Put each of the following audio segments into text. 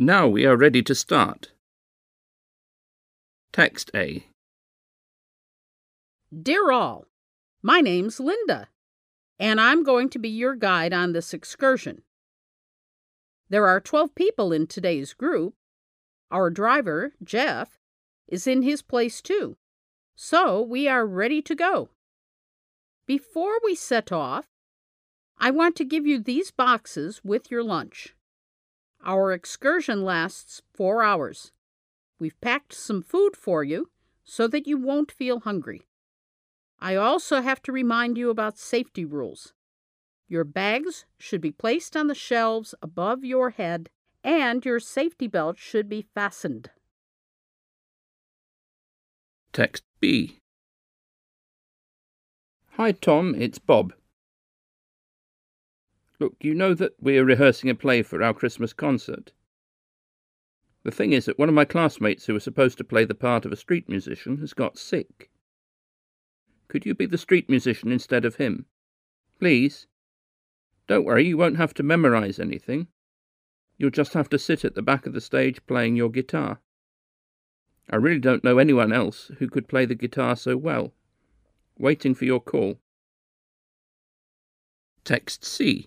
Now we are ready to start. Text A. Dear all, my name's Linda, and I'm going to be your guide on this excursion. There are 12 people in today's group. Our driver, Jeff, is in his place too, so we are ready to go. Before we set off, I want to give you these boxes with your lunch. Our excursion lasts 4 hours. We've packed some food for you so that you won't feel hungry. I also have to remind you about safety rules. Your bags should be placed on the shelves above your head, and your safety belt should be fastened. Text B. Hi Tom, it's Bob. Look, you know that we're rehearsing a play for our Christmas concert. The thing is that one of my classmates who was supposed to play the part of a street musician has got sick. Could you be the street musician instead of him? Please? Don't worry, you won't have to memorize anything. You'll just have to sit at the back of the stage playing your guitar. I really don't know anyone else who could play the guitar so well. Waiting for your call. Text C.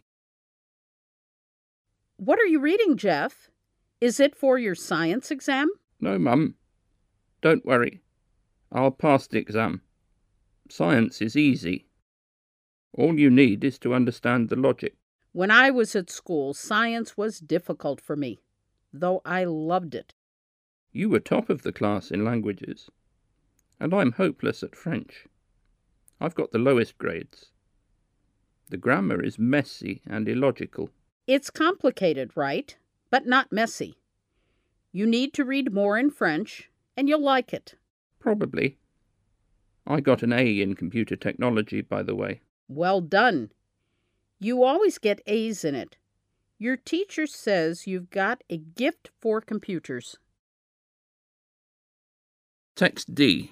What are you reading, Jeff? Is it for your science exam? No, Mum. Don't worry. I'll pass the exam. Science is easy. All you need is to understand the logic. When I was at school, science was difficult for me, though I loved it. You were top of the class in languages, and I'm hopeless at French. I've got the lowest grades. The grammar is messy and illogical. It's complicated, right? But not messy. You need to read more in French, and you'll like it. Probably. I got an A in computer technology, by the way. Well done. You always get A's in it. Your teacher says you've got a gift for computers. Text D.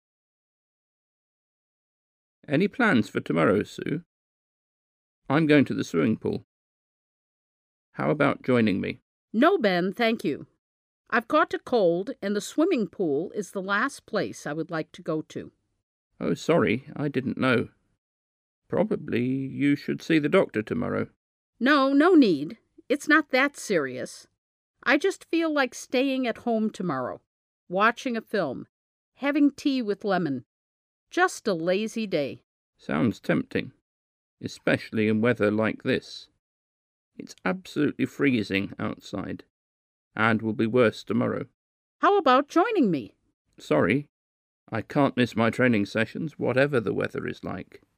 Any plans for tomorrow, Sue? I'm going to the swimming pool. How about joining me? No, Ben, thank you. I've caught a cold, and the swimming pool is the last place I would like to go to. Oh, sorry, I didn't know. Probably you should see the doctor tomorrow. No need. It's not that serious. I just feel like staying at home tomorrow, watching a film, having tea with lemon. Just a lazy day. Sounds tempting, especially in weather like this. It's absolutely freezing outside, and will be worse tomorrow. How about joining me? Sorry, I can't miss my training sessions, whatever the weather is like.